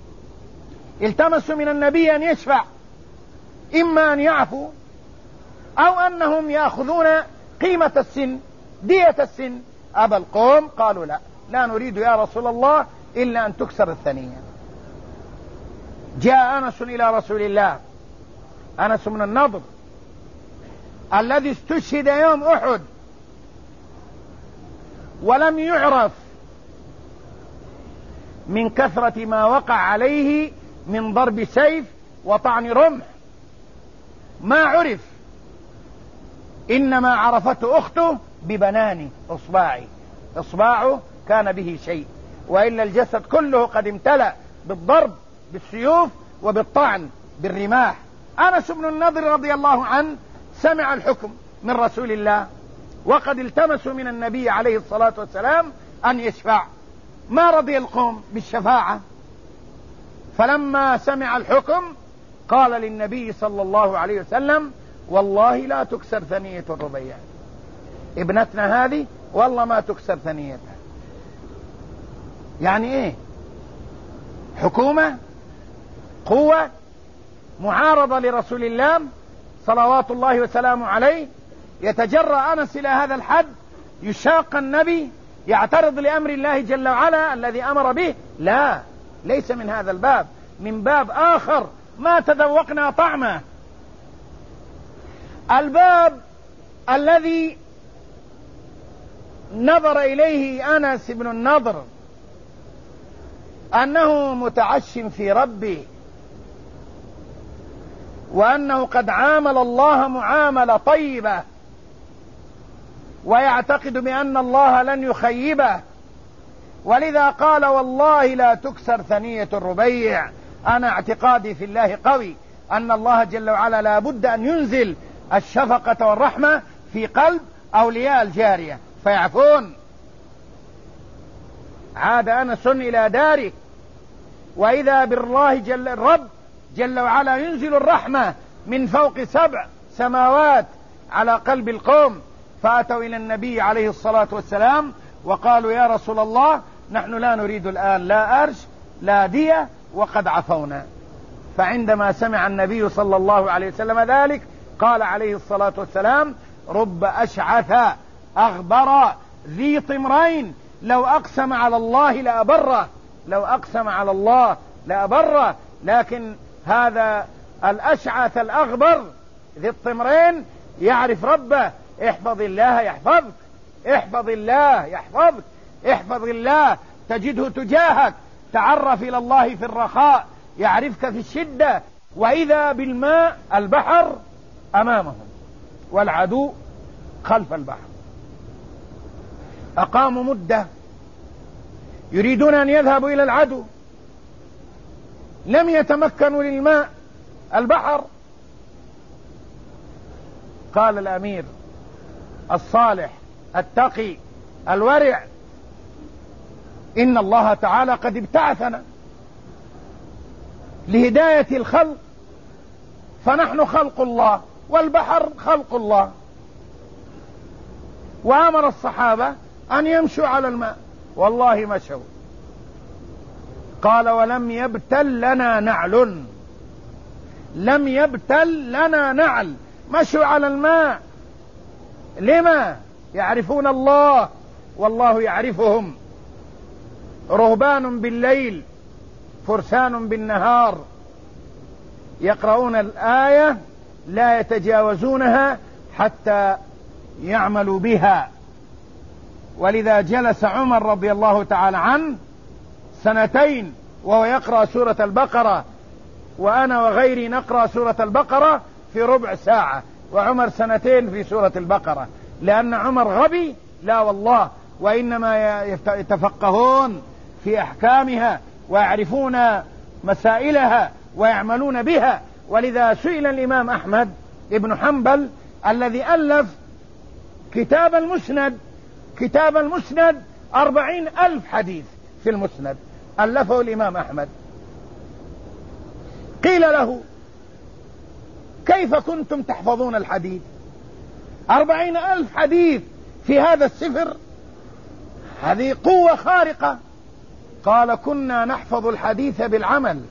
التمسوا من النبي أن يشفع، إما أن يعفو أو أنهم يأخذون قيمة السن، دية السن. أبى القوم قالوا لا، لا نريد يا رسول الله إلا أن تكسر الثنية. جاء أنس إلى رسول الله، أنس بن النضر الذي استشهد يوم أحد ولم يعرف من كثرة ما وقع عليه من ضرب سيف وطعن رمح، ما عرف، إنما عرفته أخته ببنان إصبعه، إصبعه كان به شيء، وإلا الجسد كله قد امتلأ بالضرب بالسيوف وبالطعن بالرماح. أنس بن النضر رضي الله عنه سمع الحكم من رسول الله، وقد التمسوا من النبي عليه الصلاة والسلام أن يشفع، ما رضي القوم بالشفاعة. فلما سمع الحكم قال للنبي صلى الله عليه وسلم: والله لا تكسر ثنية الربيع، ابنتنا هذه والله ما تكسر ثنيتها. يعني ايه؟ حكومة، قوة، معارضة لرسول الله صلوات الله وسلامه عليه، يتجرأ أنس إلى هذا الحد، يشاق النبي، يعترض لأمر الله جل وعلا الذي أمر به؟ لا، ليس من هذا الباب، من باب آخر ما تذوقنا طعمه. الباب الذي نظر إليه أنس بن النضر أنه متعش في ربه، وأنه قد عامل الله معاملة طيبة، ويعتقد بأن الله لن يخيبه، ولذا قال: والله لا تكسر ثنية الربيع، أنا اعتقادي في الله قوي، أن الله جل وعلا لا بد أن ينزل الشفقة والرحمة في قلب أولياء الجارية فيعفون. عاد أنس إلى داره وإذا بالله جل الرب جل وعلا ينزل الرحمة من فوق سبع سماوات على قلب القوم، فأتوا إلى النبي عليه الصلاة والسلام وقالوا يا رسول الله نحن لا نريد الآن لا أرش لا دية وقد عفونا. فعندما سمع النبي صلى الله عليه وسلم ذلك قال عليه الصلاة والسلام رب أشعث أغبر ذي طمرين لو أقسم على الله لأبره، لو أقسم على الله لأبره. لكن هذا الأشعث الأغبر ذي الطمرين يعرف ربه. احفظ الله يحفظك، احفظ الله يحفظك، احفظ الله تجده تجاهك. تعرف إلى الله في الرخاء يعرفك في الشدة. وإذا بالماء البحر أمامهم والعدو خلف البحر. أقاموا مدة يريدون أن يذهبوا إلى العدو، لم يتمكنوا للماء البحر. قال الأمير الصالح التقي الورع إن الله تعالى قد ابتعثنا لهداية الخلق، فنحن خلق الله والبحر خلق الله. وأمر الصحابة أن يمشوا على الماء، والله مشوا. قال ولم يبتل لنا نعل، لم يبتل لنا نعل، مشوا على الماء. لما؟ يعرفون الله والله يعرفهم. رهبان بالليل فرسان بالنهار، يقرؤون الآية لا يتجاوزونها حتى يعملوا بها. ولذا جلس عمر رضي الله تعالى عنه سنتين وهو يقرأ سورة البقرة، وأنا وغيري نقرأ سورة البقرة في ربع ساعة، وعمر سنتين في سورة البقرة. لأن عمر غبي؟ لا والله، وإنما يتفقهون في أحكامها ويعرفون مسائلها ويعملون بها. ولذا سئل الإمام أحمد ابن حنبل الذي ألف كتاب المسند، كتاب المسند أربعين ألف حديث في المسند ألفه الإمام أحمد، قيل له كيف كنتم تحفظون الحديث؟ أربعين ألف حديث في هذا السفر، هذه قوة خارقة. قال كنا نحفظ الحديث بالعمل،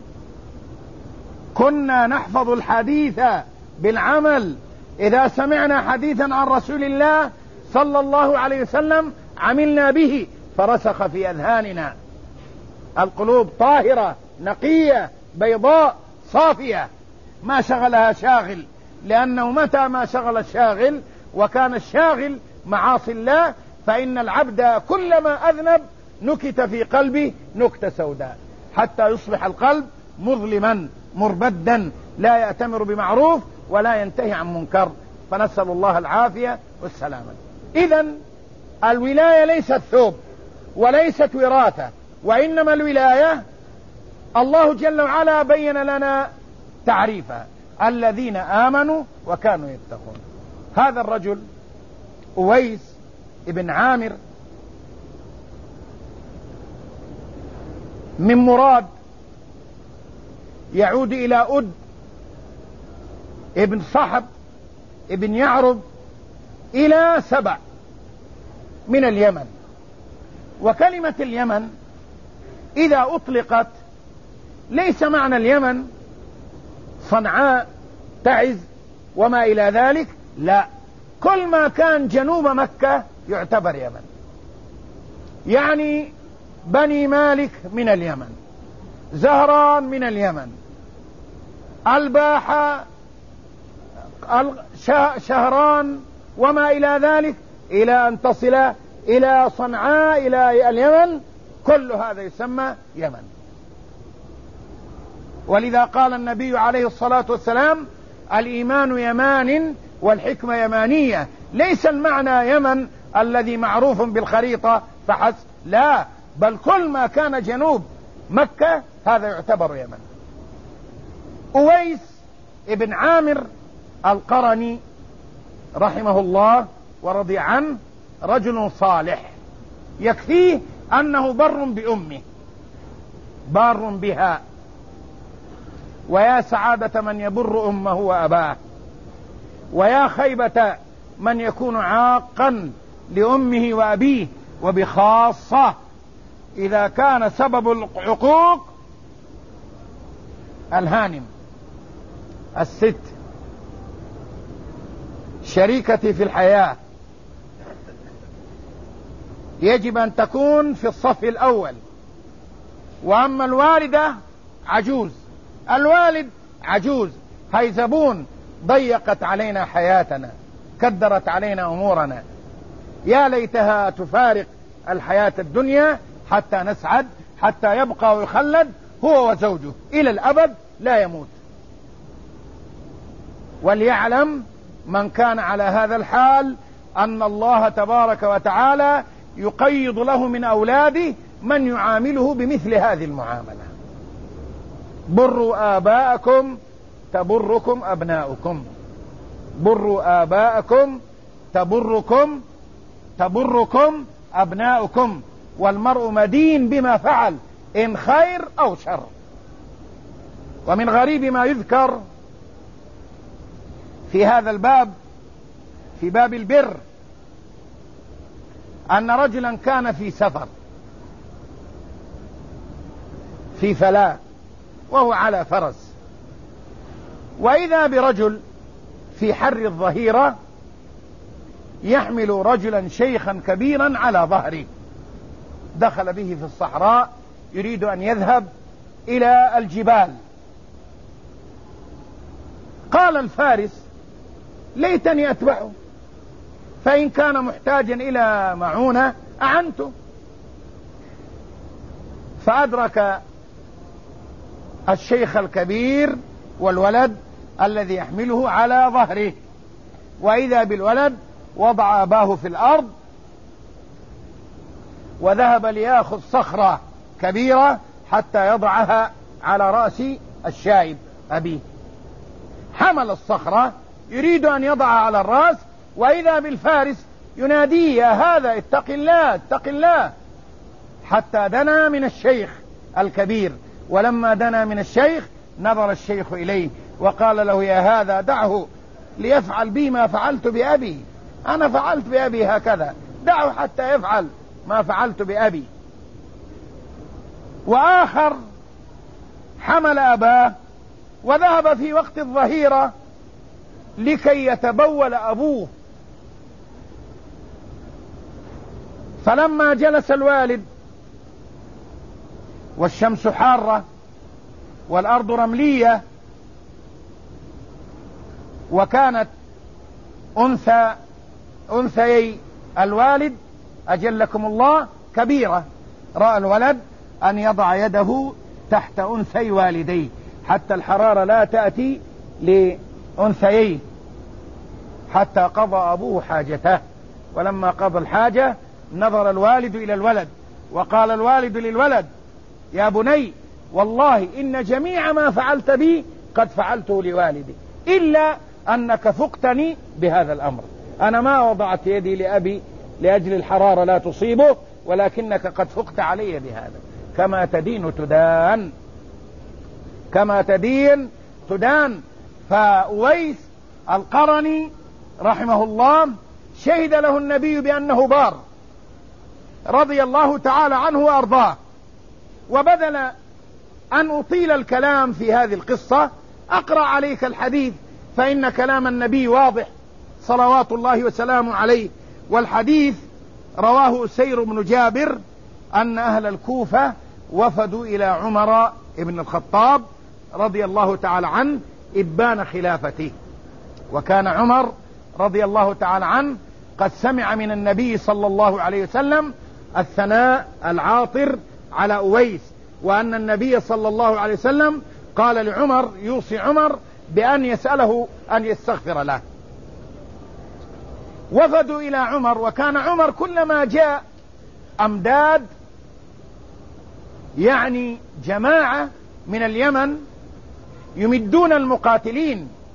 كنا نحفظ الحديث بالعمل. إذا سمعنا حديثا عن رسول الله صلى الله عليه وسلم عملنا به فرسخ في أذهاننا. القلوب طاهرة نقية بيضاء صافية ما شغلها شاغل، لأنه متى ما شغل الشاغل وكان الشاغل معاصي الله فإن العبد كلما أذنب نكت في قلبه نكتة سوداء حتى يصبح القلب مظلما مربدا لا يأتمر بمعروف ولا ينتهي عن منكر، فنسأل الله العافية والسلامة. إذن الولاية ليست ثوب وليست وراثة، وإنما الولاية الله جل وعلا بين لنا تعريفها: الذين آمنوا وكانوا يتقون. هذا الرجل أويس ابن عامر من مراد يعود إلى أد ابن صحب ابن يعرب إلى سبع من اليمن. وكلمة اليمن إذا أطلقت ليس معنى اليمن صنعاء تعز وما إلى ذلك، لا، كل ما كان جنوب مكة يعتبر يمن. يعني بني مالك من اليمن، زهران من اليمن، الباحة، شهران وما إلى ذلك، إلى أن تصل إلى صنعاء إلى اليمن، كل هذا يسمى يمن. ولذا قال النبي عليه الصلاة والسلام: الإيمان يمان والحكمة يمانية. ليس المعنى يمن الذي معروف بالخريطة فحسب، لا، بل كل ما كان جنوب مكة هذا يعتبر يمن. أويس ابن عامر القرني رحمه الله ورضي عنه رجل صالح، يكفيه أنه بر بأمه بار بها، ويا سعادة من يبر أمه وأباه، ويا خيبة من يكون عاقا لأمه وأبيه، وبخاصة إذا كان سبب العقوق الهانم الست شريكتي في الحياة، يجب أن تكون في الصف الأول. وأما الوالدة عجوز، الوالد عجوز، هيزبون، ضيقت علينا حياتنا، كدرت علينا أمورنا، يا ليتها تفارق الحياة الدنيا حتى نسعد، حتى يبقى ويخلد هو وزوجه إلى الأبد لا يموت. وليعلم من كان على هذا الحال أن الله تبارك وتعالى يقيض له من أولاده من يعامله بمثل هذه المعاملة. بروا آباءكم تبركم أبناؤكم، بروا آباءكم تبركم تبركم أبناؤكم، والمرء مدين بما فعل إن خير أو شر. ومن غريب ما يذكر في هذا الباب، في باب البر، أن رجلا كان في سفر في فلاة وهو على فرس، وإذا برجل في حر الظهيرة يحمل رجلا شيخا كبيرا على ظهره، دخل به في الصحراء يريد أن يذهب إلى الجبال. قال الفارس ليتني أتبعه، فإن كان محتاجا إلى معونة أعنته. فأدرك الشيخ الكبير والولد الذي يحمله على ظهره، وإذا بالولد وضع أباه في الأرض وذهب ليأخذ صخرة كبيرة حتى يضعها على رأس الشايب أبيه. حمل الصخرة يريد أن يضعها على الرأس، وإذا بالفارس يناديه يا هذا اتق الله اتق الله، حتى دنا من الشيخ الكبير. ولما دنا من الشيخ نظر الشيخ إليه وقال له يا هذا دعه ليفعل بي ما فعلت بأبي، أنا فعلت بأبي هكذا، دعه حتى يفعل ما فعلت بأبي. وآخر حمل أباه وذهب في وقت الظهيرة لكي يتبول أبوه، فلما جلس الوالد والشمس حارة والأرض رملية، وكانت أنثى أنثيي الوالد أجلكم الله كبيرة، رأى الولد أن يضع يده تحت أنثي والديه حتى الحرارة لا تأتي لأنثييه، حتى قضى أبوه حاجته. ولما قضى الحاجة نظر الوالد إلى الولد وقال الوالد للولد يا بني والله إن جميع ما فعلت بي قد فعلته لوالدي، إلا أنك فقتني بهذا الأمر. أنا ما وضعت يدي لأبي لأجل الحرارة لا تصيبه، ولكنك قد فقت علي بهذا. كما تدين تدان، كما تدين تدان. فأويس القرني رحمه الله شهد له النبي بأنه بار رضي الله تعالى عنه وأرضاه. وبدل أن أطيل الكلام في هذه القصة أقرأ عليك الحديث، فإن كلام النبي واضح صلوات الله وسلامه عليه. والحديث رواه سير بن جابر أن أهل الكوفة وفدوا إلى عمر بن الخطاب رضي الله تعالى عنه إبان خلافته، وكان عمر رضي الله تعالى عنه قد سمع من النبي صلى الله عليه وسلم الثناء العاطر على أويس، وأن النبي صلى الله عليه وسلم قال لعمر يوصي عمر بأن يسأله أن يستغفر له. وفدوا إلى عمر، وكان عمر كلما جاء أمداد يعني جماعة من اليمن يمدون المقاتلين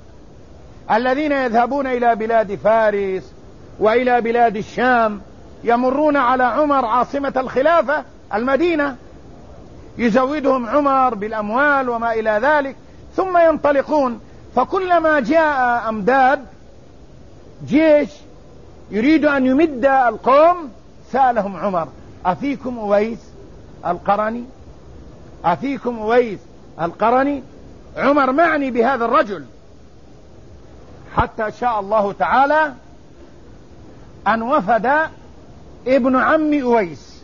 الذين يذهبون إلى بلاد فارس وإلى بلاد الشام يمرون على عمر عاصمة الخلافة المدينة، يزودهم عمر بالأموال وما إلى ذلك، ثم ينطلقون. فكلما جاء أمداد جيش يريد أن يمد القوم سألهم عمر: أفيكم أويس القرني؟ أفيكم أويس القرني؟ عمر معني بهذا الرجل، حتى شاء الله تعالى أن وفد ابن عم أويس،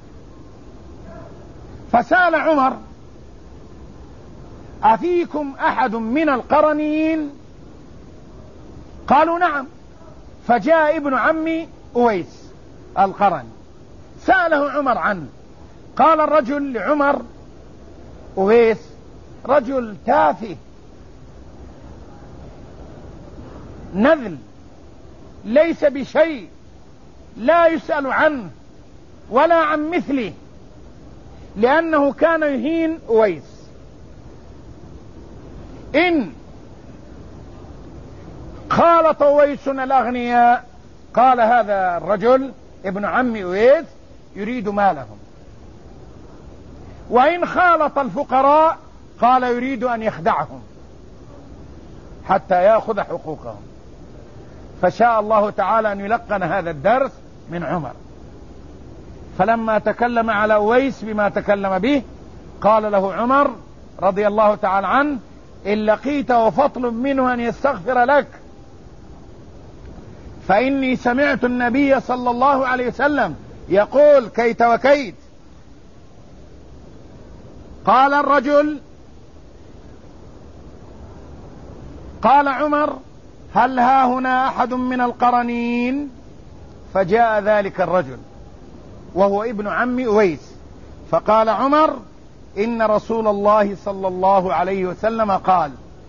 فسأل عمر: أفيكم أحد من القرنيين؟ قالوا: نعم. فجاء ابن عم أويس القرني سأله عمر عنه. قال الرجل لعمر: أويس رجل تافه نذل، ليس بشيء، لا يسأل عنه ولا عن مثله، لأنه كان يهين أويس. إن خالط أويس الأغنياء، قال هذا الرجل ابن عم أويس يريد مالهم، وإن خالط الفقراء قال يريد أن يخدعهم حتى يأخذ حقوقهم. فشاء الله تعالى أن يلقن هذا الدرس من عمر. فلما تكلم على أويس بما تكلم به قال له عمر رضي الله تعالى عنه: إن لقيته فاطلب منه أن يستغفر لك، فإني سمعت النبي صلى الله عليه وسلم يقول كيت وكيت. قال الرجل، قال عمر: هل ها هنا أحد من القرنين؟ فجاء ذلك الرجل وهو ابن عم أويس، فقال عمر: إن رسول الله صلى الله عليه وسلم قال: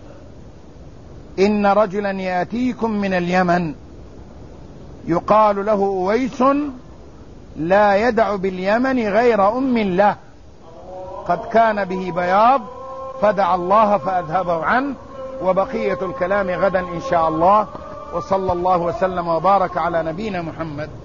إن رجلا يأتيكم من اليمن يقال له أويس لا يدع باليمن غير أم له، قد كان به بياض فدعا الله فأذهبه عنه. وبقية الكلام غدا إن شاء الله. وصلى الله وسلم وبارك على نبينا محمد.